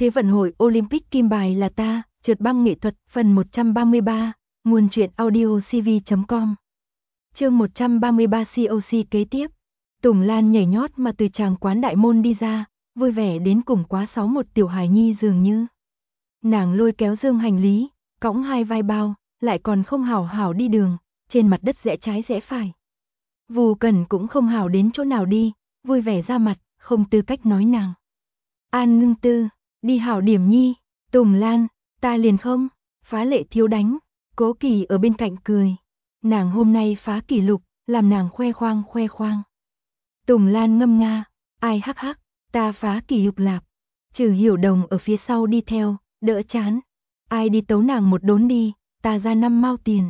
Thế vận hội Olympic kim bài là ta, trượt băng nghệ thuật, phần 133, nguồn truyện audio cv.com. Chương 133 COC kế tiếp. Tùng Lan nhảy nhót mà từ tràng quán đại môn đi ra, vui vẻ đến cùng quá 61 tiểu hài nhi dường như. Nàng lôi kéo dương hành lý, cõng hai vai bao, lại còn không hảo hảo đi đường, trên mặt đất rẽ trái rẽ phải. Vù Cẩn cũng không hảo đến chỗ nào đi, vui vẻ ra mặt, không tư cách nói nàng. An Ngưng Tư, đi hảo điểm nhi, Tùng Lan, ta liền không, phá lệ thiếu đánh, Cố Kỳ ở bên cạnh cười. Nàng hôm nay phá kỷ lục, làm nàng khoe khoang. Tùng Lan ngâm nga, ai hắc hắc, ta phá kỷ lục lạp. Trừ Hiểu Đồng ở phía sau đi theo, đỡ chán. Ai đi tấu nàng một đốn đi, ta ra 5 mao tiền.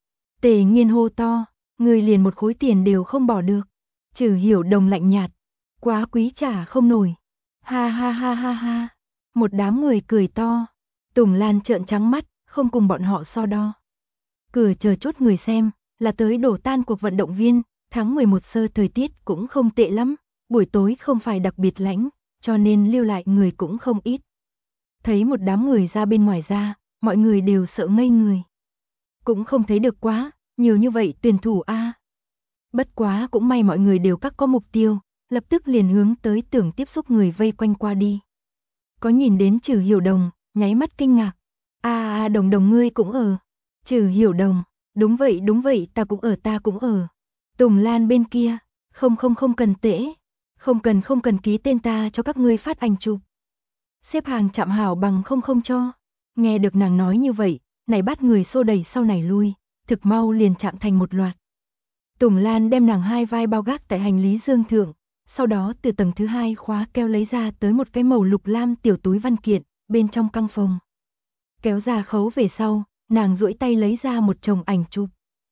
Tề Nghiên hô to, người liền một khối tiền đều không bỏ được. Trừ Hiểu Đồng lạnh nhạt, quá quý trả không nổi. Ha ha ha ha ha. Một đám người cười to. Tùng Lan trợn trắng mắt, không cùng bọn họ so đo. Cửa chờ chốt người xem, là tới đổ tan cuộc vận động viên. Tháng 11 sơ thời tiết cũng không tệ lắm, buổi tối không phải đặc biệt lạnh, cho nên lưu lại người cũng không ít. Thấy một đám người ra bên ngoài ra, mọi người đều sợ ngây người. Cũng không thấy được quá, nhiều như vậy tuyển thủ a. Bất quá cũng may mọi người đều các có mục tiêu, lập tức liền hướng tới tưởng tiếp xúc người vây quanh qua đi. Có nhìn đến Trừ Hiểu Đồng, nháy mắt kinh ngạc. Đồng Đồng ngươi cũng ở. Trừ Hiểu Đồng, đúng vậy ta cũng ở. Tùng Lan bên kia, không cần tễ. Không cần ký tên ta cho các ngươi phát ảnh chụp. Xếp hàng chạm hảo bằng không cho. Nghe được nàng nói như vậy, này bắt người xô đẩy sau này lui, thực mau liền chạm thành một loạt. Tùng Lan đem nàng hai vai bao gác tại hành lý dương thượng, sau đó từ tầng thứ 2 khóa keo lấy ra tới một cái màu lục lam tiểu túi văn kiện, bên trong căng phòng. Kéo ra khấu về sau, nàng duỗi tay lấy ra một chồng ảnh chụp.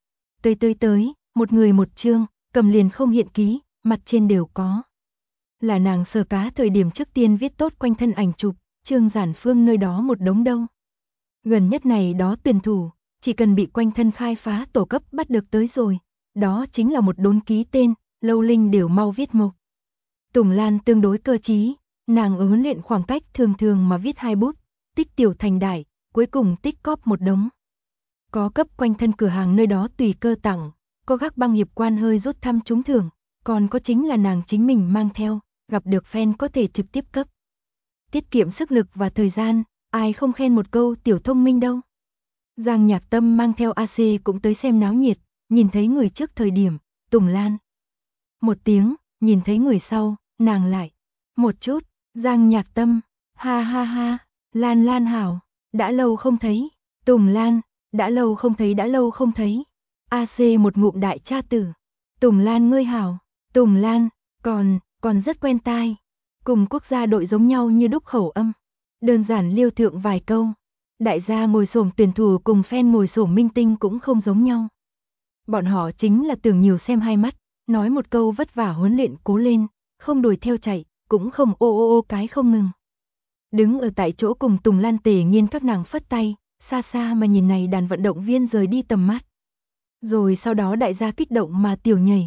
Tới, một người một chương, cầm liền không hiện ký, mặt trên đều có. Là nàng sờ cá thời điểm trước tiên viết tốt quanh thân ảnh chụp, Trương Giản Phương nơi đó một đống đâu. Gần nhất này đó tuyển thủ, chỉ cần bị quanh thân khai phá tổ cấp bắt được tới rồi, đó chính là một đốn ký tên, Lâu Linh đều mau viết mộc. Tùng Lan tương đối cơ trí, nàng ở huấn luyện khoảng cách thường mà viết 2 bút, tích tiểu thành đại, cuối cùng tích cóp một đống. Có cấp quanh thân cửa hàng nơi đó tùy cơ tặng, có gác băng hiệp quan hơi rút thăm trúng thưởng, còn có chính là nàng chính mình mang theo, gặp được fan có thể trực tiếp cấp. Tiết kiệm sức lực và thời gian, ai không khen một câu tiểu thông minh đâu. Giang Nhạc Tâm mang theo AC cũng tới xem náo nhiệt, nhìn thấy người trước thời điểm, Tùng Lan. Một tiếng, nhìn thấy người sau, nàng lại. Một chút, Giang Nhạc Tâm, ha ha ha, Lan hảo, đã lâu không thấy, Tùng Lan, đã lâu không thấy. AC một ngụm đại cha tử, Tùng Lan ngươi hảo, Tùng Lan, còn rất quen tai, cùng quốc gia đội giống nhau như đúc khẩu âm. Đơn giản liêu thượng vài câu, đại gia ngồi xổm tuyển thủ cùng fan ngồi xổm minh tinh cũng không giống nhau. Bọn họ chính là tưởng nhiều xem hai mắt, nói một câu vất vả huấn luyện cố lên, không đuổi theo chạy, cũng không ô cái không ngừng. Đứng ở tại chỗ cùng Tùng Lan Tề Nghiên các nàng phất tay, xa xa mà nhìn này đàn vận động viên rời đi tầm mắt. Rồi sau đó đại gia kích động mà tiểu nhảy.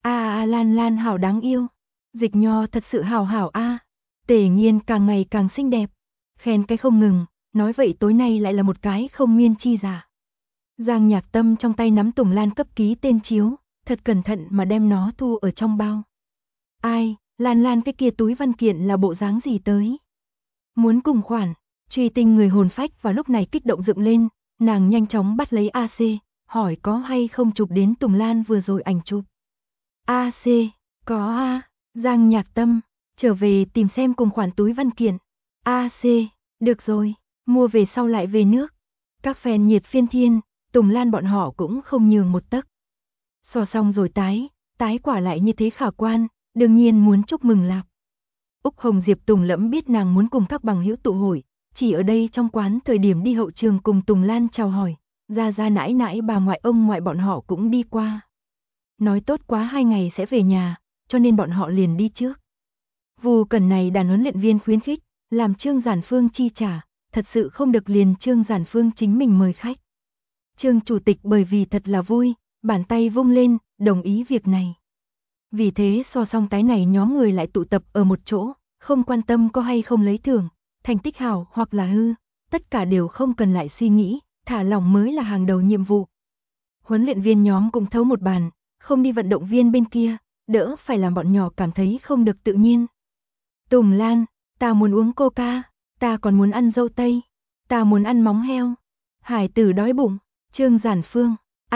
Lan hảo đáng yêu. Dịch Nho thật sự hảo a. Tề Nghiên càng ngày càng xinh đẹp. Khen cái không ngừng, nói vậy tối nay lại là một cái không miên chi giả. Giang Nhạc Tâm trong tay nắm Tùng Lan cấp ký tên chiếu, thật cẩn thận mà đem nó thu ở trong bao. Ai, Lan cái kia túi văn kiện là bộ dáng gì tới? Muốn cùng khoản, truy tinh người hồn phách vào lúc này kích động dựng lên, nàng nhanh chóng bắt lấy AC, hỏi có hay không chụp đến Tùng Lan vừa rồi ảnh chụp. AC, có a. Giang Nhạc Tâm, trở về tìm xem cùng khoản túi văn kiện. AC, được rồi, mua về sau lại về nước. Các fan nhiệt phiên thiên, Tùng Lan bọn họ cũng không nhường một tấc. So xong rồi tái quả lại như thế khả quan, đương nhiên muốn chúc mừng lạc. Úc Hồng Diệp Tùng Lẫm biết nàng muốn cùng các bằng hữu tụ hội, chỉ ở đây trong quán thời điểm đi hậu trường cùng Tùng Lan chào hỏi, ra nãi bà ngoại ông ngoại bọn họ cũng đi qua. Nói tốt quá 2 ngày sẽ về nhà, cho nên bọn họ liền đi trước. Vù Cẩn này đàn huấn luyện viên khuyến khích, làm Trương Giản Phương chi trả, thật sự không được liền Trương Giản Phương chính mình mời khách. Trương chủ tịch bởi vì thật là vui, bàn tay vung lên, đồng ý việc này. Vì thế so xong tái này nhóm người lại tụ tập ở một chỗ, không quan tâm có hay không lấy thưởng, thành tích hảo hoặc là hư, tất cả đều không cần lại suy nghĩ, thả lỏng mới là hàng đầu nhiệm vụ. Huấn luyện viên nhóm cũng thấu một bàn, không đi vận động viên bên kia, đỡ phải làm bọn nhỏ cảm thấy không được tự nhiên. Tùng Lan, ta muốn uống coca, ta còn muốn ăn dâu tây, ta muốn ăn móng heo. Hải tử đói bụng, Trương Giản Phương,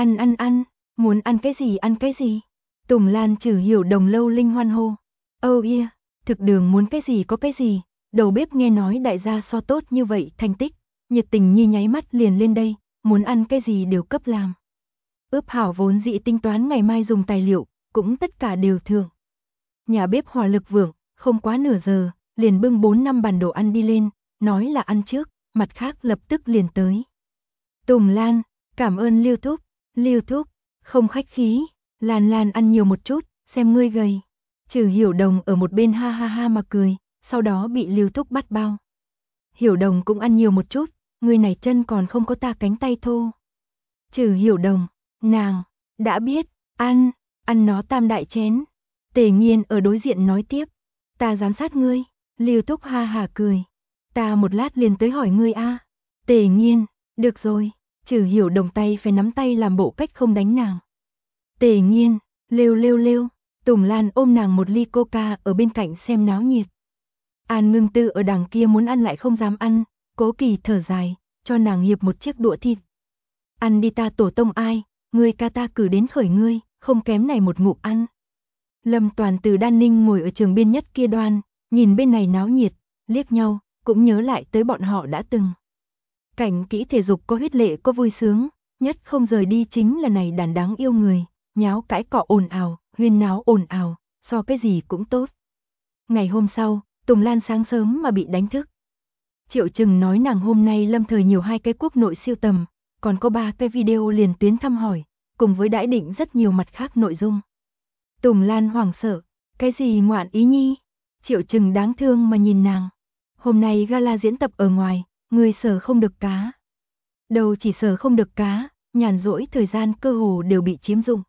ăn, muốn ăn cái gì ăn cái gì. Tùng Lan Trừ Hiểu Đồng lâu linh hoan hô. Oh yeah, thực đường muốn cái gì có cái gì, đầu bếp nghe nói đại gia so tốt như vậy thành tích, nhiệt tình như nháy mắt liền lên đây, muốn ăn cái gì đều cấp làm. Ướp hảo vốn dĩ tính toán ngày mai dùng tài liệu, cũng tất cả đều thưởng. Nhà bếp hỏa lực vượng, không quá nửa giờ, liền bưng 4-5 bàn đồ ăn đi lên, nói là ăn trước, mặt khác lập tức liền tới. Tùng Lan, cảm ơn Lưu Thúc, không khách khí, Lan ăn nhiều một chút, xem ngươi gầy. Trừ Hiểu Đồng ở một bên ha ha ha mà cười, sau đó bị Lưu Thúc bắt bao. Hiểu Đồng cũng ăn nhiều một chút, người này chân còn không có ta cánh tay thô. Trừ Hiểu Đồng, nàng, đã biết, ăn nó tam đại chén. Tề Nghiên ở đối diện nói tiếp, ta giám sát ngươi. Lưu Thúc ha ha cười, ta một lát liền tới hỏi ngươi a. Tề Nghiên, được rồi. Trừ Hiểu Đồng tay phải nắm tay làm bộ cách không đánh nàng. Tề Nghiên, lêu. Tùng Lan ôm nàng một ly coca ở bên cạnh xem náo nhiệt. An Ngưng Tư ở đằng kia muốn ăn lại không dám ăn, Cố Kỳ thở dài, cho nàng hiệp một chiếc đũa thịt. Ăn đi ta tổ tông ai, ngươi ca ta cử đến khởi ngươi, không kém này một ngụm ăn. Lâm Toàn từ Đan Ninh ngồi ở trường biên nhất kia đoan, nhìn bên này náo nhiệt, liếc nhau, cũng nhớ lại tới bọn họ đã từng. Cảnh kỹ thể dục có huyết lệ có vui sướng, nhất không rời đi chính là này đàn đáng yêu người, nháo cãi cọ ồn ào, huyên náo ồn ào, so cái gì cũng tốt. Ngày hôm sau, Tùng Lan sáng sớm mà bị đánh thức. Triệu Trừng nói nàng hôm nay lâm thời nhiều 2 cái quốc nội siêu tầm, còn có 3 cái video liền tuyến thăm hỏi, cùng với đãi định rất nhiều mặt khác nội dung. Tùng Lan hoảng sợ, cái gì ngoạn ý nhi? Triệu Trừng đáng thương mà nhìn nàng. Hôm nay gala diễn tập ở ngoài, người sở không được cá. Đầu chỉ sở không được cá, nhàn rỗi thời gian cơ hồ đều bị chiếm dụng.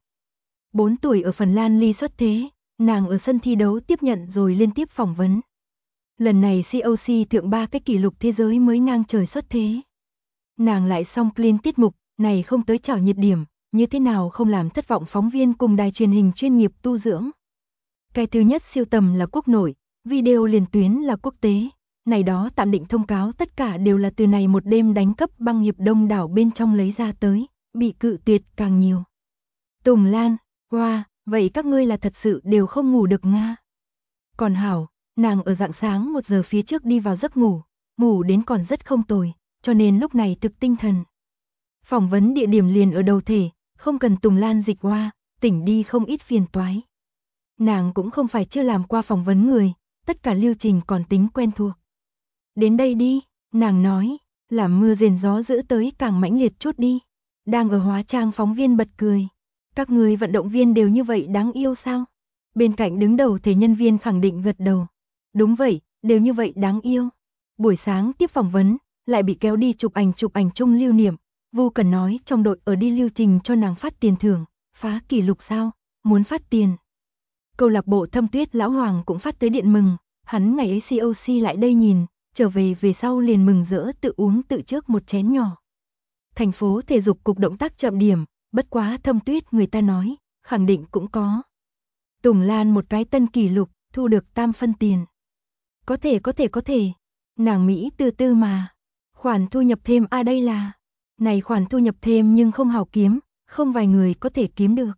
4 tuổi ở Phần Lan ly xuất thế, nàng ở sân thi đấu tiếp nhận rồi liên tiếp phỏng vấn. Lần này COC thượng 3 cái kỷ lục thế giới mới ngang trời xuất thế. Nàng lại xong clean tiết mục, này không tới chảo nhiệt điểm, như thế nào không làm thất vọng phóng viên cùng đài truyền hình chuyên nghiệp tu dưỡng. Cái thứ nhất siêu tầm là quốc nội, video liền tuyến là quốc tế. Này đó tạm định thông cáo tất cả đều là từ này một đêm đánh cấp băng hiệp đông đảo bên trong lấy ra tới, bị cự tuyệt càng nhiều. Tùng Lan, wow, vậy các ngươi là thật sự đều không ngủ được nga. Còn hảo, nàng ở rạng sáng 1 giờ phía trước đi vào giấc ngủ đến còn rất không tồi, cho nên lúc này thực tinh thần. Phỏng vấn địa điểm liền ở đầu thể, không cần Tùng Lan dịch qua, tỉnh đi không ít phiền toái. Nàng cũng không phải chưa làm qua phỏng vấn người, tất cả lưu trình còn tính quen thuộc. Đến đây đi, nàng nói, làm mưa rền gió dữ tới càng mãnh liệt chút đi. Đang ở hóa trang phóng viên bật cười. Các người vận động viên đều như vậy đáng yêu sao? Bên cạnh đứng đầu thể nhân viên khẳng định gật đầu. Đúng vậy, đều như vậy đáng yêu. Buổi sáng tiếp phỏng vấn, lại bị kéo đi chụp ảnh chung lưu niệm. Vu Cần nói trong đội ở đi lưu trình cho nàng phát tiền thưởng, phá kỷ lục sao, muốn phát tiền. Câu lạc bộ Thâm Tuyết Lão Hoàng cũng phát tới điện mừng, hắn ngày ấy COC lại đây nhìn, trở về sau liền mừng rỡ tự uống tự trước một chén nhỏ. Thành phố thể dục cục động tác chậm điểm, bất quá Thâm Tuyết người ta nói, khẳng định cũng có. Tùng Lan một cái tân kỷ lục, thu được 3 phân tiền. Có thể. Nàng Mỹ từ từ mà. Khoản thu nhập thêm đây là. Này khoản thu nhập thêm nhưng không hào kiếm, không vài người có thể kiếm được.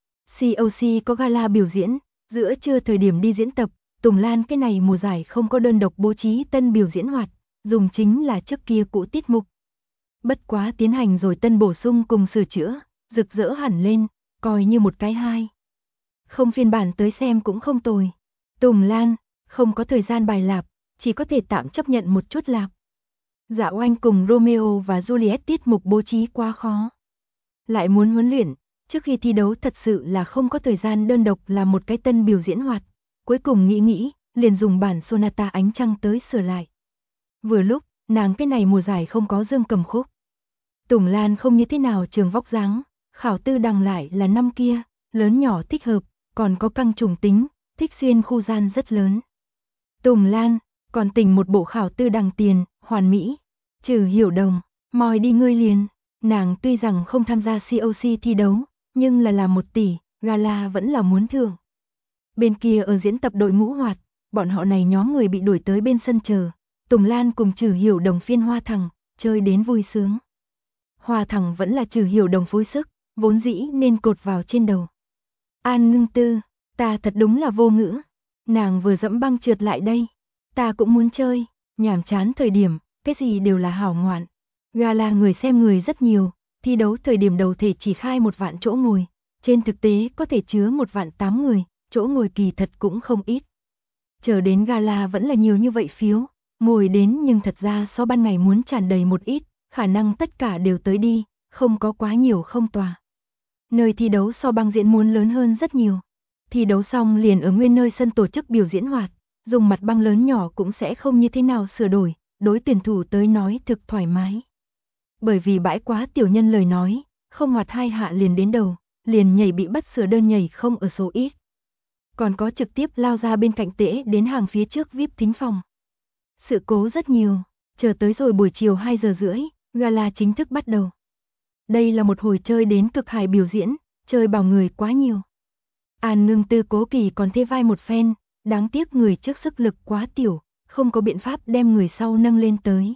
COC có gala biểu diễn, giữa trưa thời điểm đi diễn tập, Tùng Lan cái này mùa giải không có đơn độc bố trí tân biểu diễn hoạt, dùng chính là trước kia cũ tiết mục. Bất quá tiến hành rồi tân bổ sung cùng sửa chữa, rực rỡ hẳn lên, coi như một cái hay. Không phiên bản tới xem cũng không tồi. Tùng Lan, không có thời gian bài lạp, chỉ có thể tạm chấp nhận một chút lạp. Dạ Oanh cùng Romeo và Juliet tiết mục bố trí quá khó. Lại muốn huấn luyện, trước khi thi đấu thật sự là không có thời gian đơn độc làm một cái tân biểu diễn hoạt. Cuối cùng nghĩ, liền dùng bản Sonata Ánh Trăng tới sửa lại. Vừa lúc, nàng cái này mùa giải không có dương cầm khúc. Tùng Lan không như thế nào trường vóc dáng, khảo tư đằng lại là năm kia, lớn nhỏ thích hợp, còn có căng trùng tính, thích xuyên khu gian rất lớn. Tùng Lan, còn tỉnh một bộ khảo tư đằng tiền, hoàn mỹ. Trừ Hiểu Đồng, moi đi ngươi liền. Nàng tuy rằng không tham gia COC thi đấu, nhưng là làm 1 tỷ, gala vẫn là muốn thưởng. Bên kia ở diễn tập đội ngũ hoạt, bọn họ này nhóm người bị đuổi tới bên sân chờ. Tùng Lan cùng Trừ Hiểu Đồng phiên Hoa Thằng, chơi đến vui sướng. Hoa Thằng vẫn là Trừ Hiểu Đồng phối sức, vốn dĩ nên cột vào trên đầu. An Ngưng Tư, ta thật đúng là vô ngữ. Nàng vừa dẫm băng trượt lại đây. Ta cũng muốn chơi, nhàm chán thời điểm, cái gì đều là hảo ngoạn. Gala người xem người rất nhiều, thi đấu thời điểm đầu thể chỉ khai 1 vạn chỗ ngồi. Trên thực tế có thể chứa 1 vạn 8 người, chỗ ngồi kỳ thật cũng không ít. Chờ đến gala vẫn là nhiều như vậy phiếu, ngồi đến nhưng thật ra so ban ngày muốn tràn đầy một ít, khả năng tất cả đều tới đi, không có quá nhiều không tòa. Nơi thi đấu so băng diễn muốn lớn hơn rất nhiều. Thi đấu xong liền ở nguyên nơi sân tổ chức biểu diễn hoạt, dùng mặt băng lớn nhỏ cũng sẽ không như thế nào sửa đổi, đối tuyển thủ tới nói thực thoải mái. Bởi vì bãi quá tiểu nhân lời nói, không hoạt 2 hạ liền đến đầu, liền nhảy bị bắt sửa đơn nhảy không ở số ít. Còn có trực tiếp lao ra bên cạnh tễ đến hàng phía trước VIP thính phòng. Sự cố rất nhiều, chờ tới rồi buổi chiều 2 giờ rưỡi, gala chính thức bắt đầu. Đây là một hồi chơi đến cực hài biểu diễn, chơi bảo người quá nhiều. An Ngưng Tư cố kỳ còn thế vai một phen, đáng tiếc người trước sức lực quá tiểu, không có biện pháp đem người sau nâng lên tới.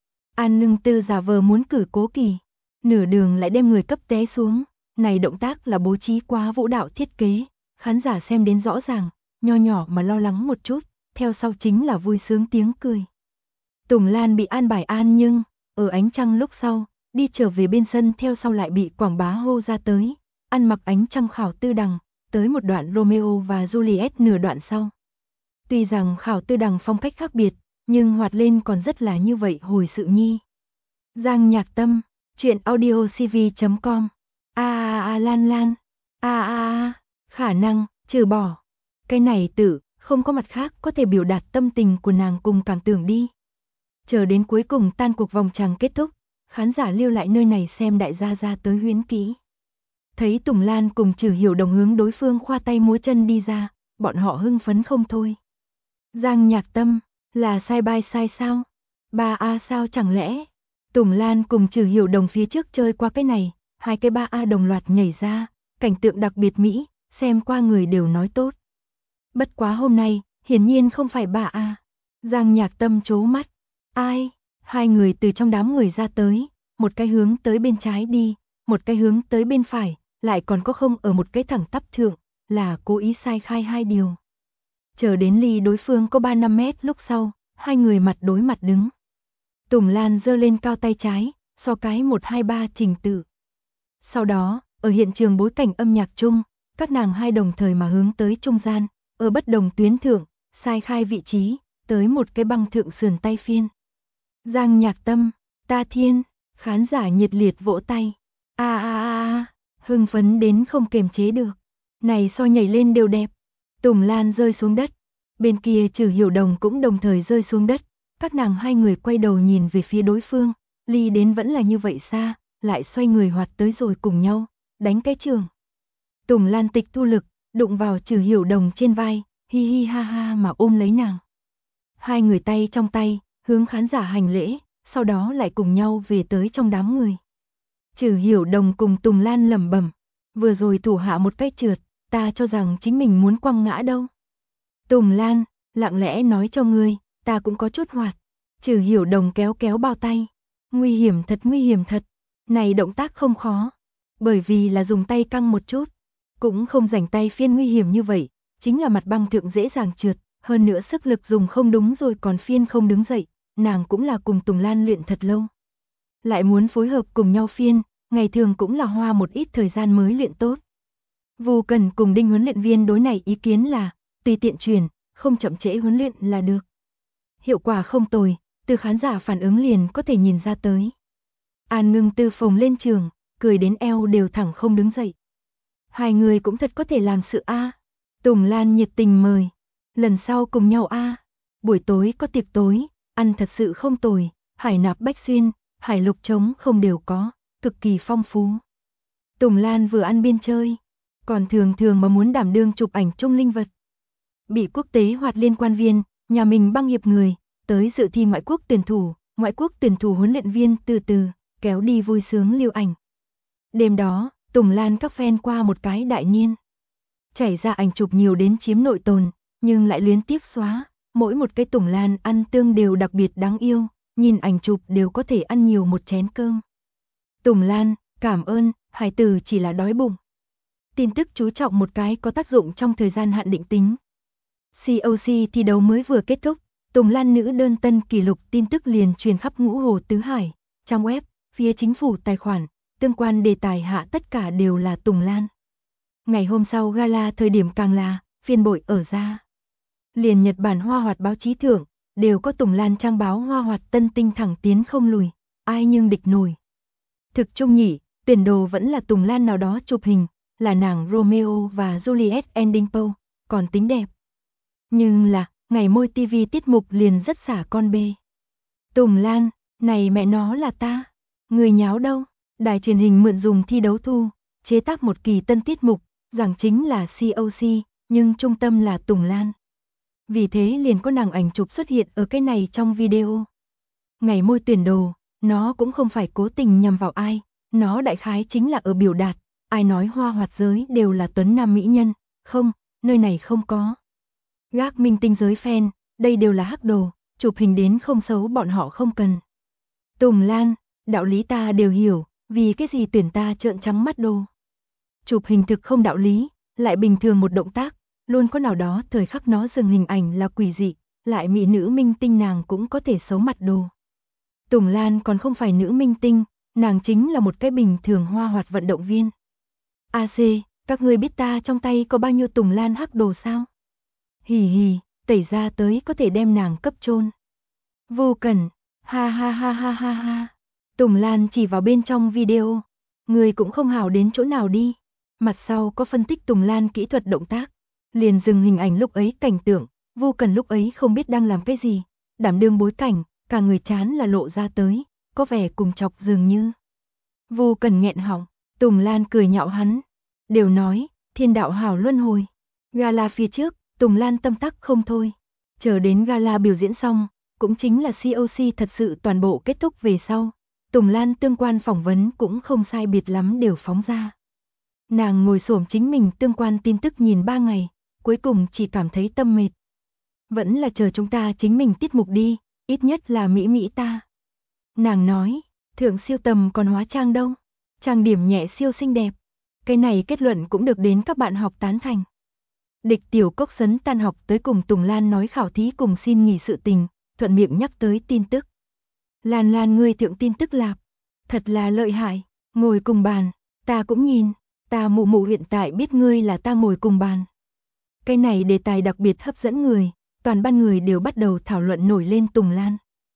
An Ngưng Tư giả vờ muốn cử cố kỳ, nửa đường lại đem người cấp té xuống, này động tác là bố trí quá vũ đạo thiết kế, khán giả xem đến rõ ràng, nho nhỏ mà lo lắng một chút, theo sau chính là vui sướng tiếng cười. Tùng Lan bị an bài an nhưng, ở ánh trăng lúc sau, đi trở về bên sân theo sau lại bị quảng bá hô ra tới, ăn mặc ánh trăng khảo tư đằng, tới một đoạn Romeo và Juliet nửa đoạn sau. Tuy rằng khảo tư đằng phong cách khác biệt, nhưng hoạt lên còn rất là như vậy hồi sự nhi. Giang Nhạc Tâm, truyện audio cv.com. Lan Lan. Khả năng, trừ bỏ. Cái này tự, không có mặt khác có thể biểu đạt tâm tình của nàng cùng cảm tưởng đi. Chờ đến cuối cùng tan cuộc vòng tràng kết thúc, khán giả lưu lại nơi này xem đại gia ra tới huyễn kỹ. Thấy Tùng Lan cùng Trừ Hiểu Đồng hướng đối phương khoa tay múa chân đi ra, bọn họ hưng phấn không thôi. Giang Nhạc Tâm, là sai bai sai sao? 3A sao chẳng lẽ? Tùng Lan cùng Trừ Hiểu Đồng phía trước chơi qua cái này, 2 cái 3A đồng loạt nhảy ra, cảnh tượng đặc biệt mỹ, xem qua người đều nói tốt. Bất quá hôm nay, hiển nhiên không phải 3A. Giang Nhạc Tâm trố mắt. Ai? 2 người từ trong đám người ra tới, một cái hướng tới bên trái đi, một cái hướng tới bên phải, lại còn có không ở một cái thẳng tắp thượng, là cố ý sai khai 2 điều. Chờ đến ly đối phương có 3-5 mét lúc sau, 2 người mặt đối mặt đứng. Tùng Lan giơ lên cao tay trái, so cái 1-2-3 trình tự. Sau đó, ở hiện trường bối cảnh âm nhạc chung, các nàng 2 đồng thời mà hướng tới trung gian, ở bất đồng tuyến thượng, sai khai vị trí, tới một cái băng thượng sườn tay phiên. Giang Nhạc Tâm, ta thiên, khán giả nhiệt liệt vỗ tay. Hưng phấn đến không kềm chế được. Này so nhảy lên đều đẹp. Tùng Lan rơi xuống đất, bên kia Trừ Hiểu Đồng cũng đồng thời rơi xuống đất, các nàng 2 người quay đầu nhìn về phía đối phương, ly đến vẫn là như vậy xa, lại xoay người hoạt tới rồi cùng nhau, đánh cái trường. Tùng Lan tịch thu lực, đụng vào Trừ Hiểu Đồng trên vai, hi hi ha ha mà ôm lấy nàng. 2 người tay trong tay, hướng khán giả hành lễ, sau đó lại cùng nhau về tới trong đám người. Trừ Hiểu Đồng cùng Tùng Lan lẩm bẩm, vừa rồi thủ hạ một cái trượt, ta cho rằng chính mình muốn quăng ngã đâu. Tùng Lan, lặng lẽ nói cho ngươi, ta cũng có chút hoạt. Trừ Hiểu Đồng kéo kéo bao tay. Nguy hiểm thật. Này động tác không khó, bởi vì là dùng tay căng một chút, cũng không rảnh tay phiên nguy hiểm như vậy, chính là mặt băng thượng dễ dàng trượt, hơn nữa sức lực dùng không đúng rồi còn phiên không đứng dậy, nàng cũng là cùng Tùng Lan luyện thật lâu. Lại muốn phối hợp cùng nhau phiên, ngày thường cũng là hoa một ít thời gian mới luyện tốt. Vu Cần cùng Đinh huấn luyện viên đối này ý kiến là, tùy tiện truyền, không chậm trễ huấn luyện là được. Hiệu quả không tồi, từ khán giả phản ứng liền có thể nhìn ra tới. An Ngưng Tư phồng lên trường, cười đến eo đều thẳng không đứng dậy. 2 người cũng thật có thể làm sự a. Tùng Lan nhiệt tình mời, lần sau cùng nhau a. Buổi tối có tiệc tối, ăn thật sự không tồi, hải nạp bách xuyên, hải lục trống không đều có, cực kỳ phong phú. Tùng Lan vừa ăn biên chơi, còn thường mà muốn đảm đương chụp ảnh chung linh vật. Bị quốc tế hoạt liên quan viên, nhà mình băng hiệp người, tới dự thi ngoại quốc tuyển thủ huấn luyện viên từ từ, kéo đi vui sướng lưu ảnh. Đêm đó, Tùng Lan các fan qua một cái đại niên. Chảy ra ảnh chụp nhiều đến chiếm nội tồn, nhưng lại luyến tiếc xóa, mỗi một cái Tùng Lan ăn tương đều đặc biệt đáng yêu, nhìn ảnh chụp đều có thể ăn nhiều một chén cơm. Tùng Lan, cảm ơn, hải tử chỉ là đói bụng. Tin tức chú trọng một cái có tác dụng trong thời gian hạn định tính. COC thi đấu mới vừa kết thúc, Tùng Lan nữ đơn tân kỷ lục tin tức liền truyền khắp ngũ hồ tứ hải, trang web, phía chính phủ tài khoản, tương quan đề tài hạ tất cả đều là Tùng Lan. Ngày hôm sau gala thời điểm càng là, phiên bội ở ra. Liền Nhật Bản Hoa Hoạt báo chí thưởng, đều có Tùng Lan trang báo Hoa Hoạt tân tinh thẳng tiến không lùi, ai nhưng địch nổi. Thực chung nhỉ, tuyển đồ vẫn là Tùng Lan nào đó chụp hình, là nàng Romeo và Juliet ending pose, còn tính đẹp. Nhưng là, ngày môi TV tiết mục liền rất xả con bê. Tùng Lan, này mẹ nó là ta, người nháo đâu, đài truyền hình mượn dùng thi đấu thu, chế tác một kỳ tân tiết mục, giảng chính là COC, nhưng trung tâm là Tùng Lan. Vì thế liền có nàng ảnh chụp xuất hiện ở cái này trong video. Ngày môi tuyển đồ, nó cũng không phải cố tình nhằm vào ai, nó đại khái chính là ở biểu đạt, ai nói Hoa Hoạt giới đều là tuấn nam mỹ nhân, không, nơi này không có. Gác minh tinh giới fan, đây đều là hắc đồ, chụp hình đến không xấu bọn họ không cần. Tùng Lan, đạo lý ta đều hiểu, vì cái gì tuyển ta trợn trắng mắt đồ. Chụp hình thực không đạo lý, lại bình thường một động tác, luôn có nào đó thời khắc nó dừng hình ảnh là quỷ dị, lại mỹ nữ minh tinh nàng cũng có thể xấu mặt đồ. Tùng Lan còn không phải nữ minh tinh, nàng chính là một cái bình thường Hoa Hoạt vận động viên. AC, các ngươi biết ta trong tay có bao nhiêu Tùng Lan hắc đồ sao? Hì hì, tẩy ra tới có thể đem nàng cấp chôn. Vô cần, ha ha ha ha ha ha. Tùng Lan chỉ vào bên trong video, người cũng không hảo đến chỗ nào đi. Mặt sau có phân tích Tùng Lan kỹ thuật động tác, liền dừng hình ảnh lúc ấy cảnh tượng, Vô Cần lúc ấy không biết đang làm cái gì, đảm đương bối cảnh, cả người chán là lộ ra tới, có vẻ cùng chọc dường như. Vô Cần nghẹn họng, Tùng Lan cười nhạo hắn, đều nói, thiên đạo hảo luân hồi. Gala phía trước, Tùng Lan tâm tắc không thôi, chờ đến gala biểu diễn xong, cũng chính là COC thật sự toàn bộ kết thúc về sau, Tùng Lan tương quan phỏng vấn cũng không sai biệt lắm đều phóng ra. Nàng ngồi xổm chính mình tương quan tin tức nhìn 3 ngày, cuối cùng chỉ cảm thấy tâm mệt. Vẫn là chờ chúng ta chính mình tiết mục đi, ít nhất là mỹ mỹ ta. Nàng nói, thượng siêu tầm còn hóa trang đâu, trang điểm nhẹ siêu xinh đẹp. Cái này kết luận cũng được đến các bạn học tán thành. Địch Tiểu Cốc sấn tan học tới cùng Tùng Lan nói khảo thí cùng xin nghỉ sự tình, thuận miệng nhắc tới tin tức. Lan Lan ngươi thượng tin tức lạp, thật là lợi hại, ngồi cùng bàn, ta cũng nhìn, ta mụ mụ hiện tại biết ngươi là ta ngồi cùng bàn. Cái này đề tài đặc biệt hấp dẫn người, toàn ban người đều bắt đầu thảo luận nổi lên Tùng Lan.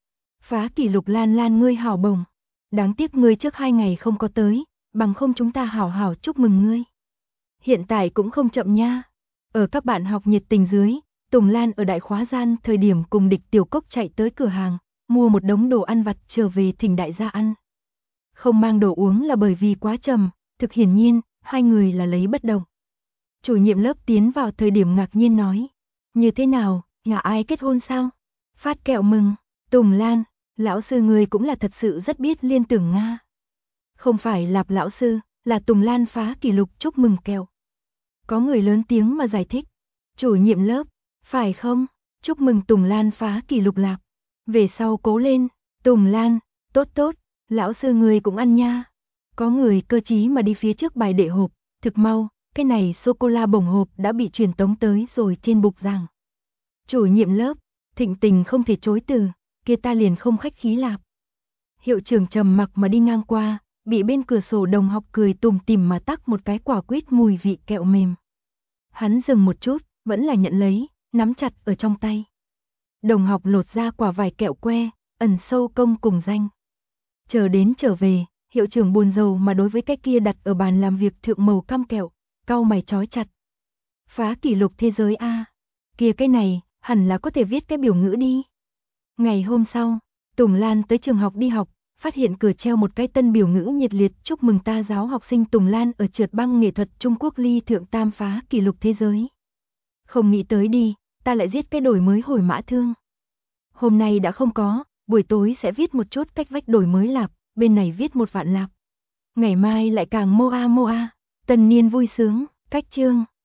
Phá kỷ lục Lan Lan ngươi hào bồng, đáng tiếc ngươi trước 2 ngày không có tới, bằng không chúng ta hảo hảo chúc mừng ngươi. Hiện tại cũng không chậm nha. Ở các bạn học nhiệt tình dưới, Tùng Lan ở đại khóa gian thời điểm cùng Địch Tiểu Cốc chạy tới cửa hàng, mua một đống đồ ăn vặt trở về thỉnh đại gia ăn. Không mang đồ uống là bởi vì quá trầm, thực hiển nhiên, hai người là lấy bất động. Chủ nhiệm lớp tiến vào thời điểm ngạc nhiên nói, như thế nào, nhà ai kết hôn sao? Phát kẹo mừng, Tùng Lan, lão sư người cũng là thật sự rất biết liên tưởng Nga. Không phải Lạp lão sư, là Tùng Lan phá kỷ lục chúc mừng kẹo. Có người lớn tiếng mà giải thích, chủ nhiệm lớp, phải không, chúc mừng Tùng Lan phá kỷ lục Lạp. Về sau cố lên, Tùng Lan, tốt tốt, lão sư người cũng ăn nha. Có người cơ trí mà đi phía trước bài đệ hộp, thực mau, cái này sô-cô-la bổng hộp đã bị truyền tống tới rồi trên bục giảng. Chủ nhiệm lớp, thịnh tình không thể chối từ, kia ta liền không khách khí Lạp. Hiệu trưởng trầm mặc mà đi ngang qua, bị bên cửa sổ đồng học cười tủm tỉm mà tắc một cái quả quýt mùi vị kẹo mềm. Hắn dừng một chút, vẫn là nhận lấy, nắm chặt ở trong tay. Đồng học lột ra quả vải kẹo que, ẩn sâu công cùng danh. Chờ đến trở về, hiệu trưởng buồn rầu mà đối với cái kia đặt ở bàn làm việc thượng màu cam kẹo, cau mày chói chặt. Phá kỷ lục thế giới a, kia cái này, hẳn là có thể viết cái biểu ngữ đi. Ngày hôm sau, Tùng Lan tới trường học đi học, phát hiện cửa treo một cái tân biểu ngữ nhiệt liệt chúc mừng ta giáo học sinh Tùng Lan ở trượt băng nghệ thuật Trung Quốc ly thượng tam phá kỷ lục thế giới. Không nghĩ tới đi, ta lại giết cái đổi mới hồi mã thương. Hôm nay đã không có, buổi tối sẽ viết một chút cách vách đổi mới lạp, bên này viết 1 vạn lạp. Ngày mai lại càng moa. Tân niên vui sướng, cách chương.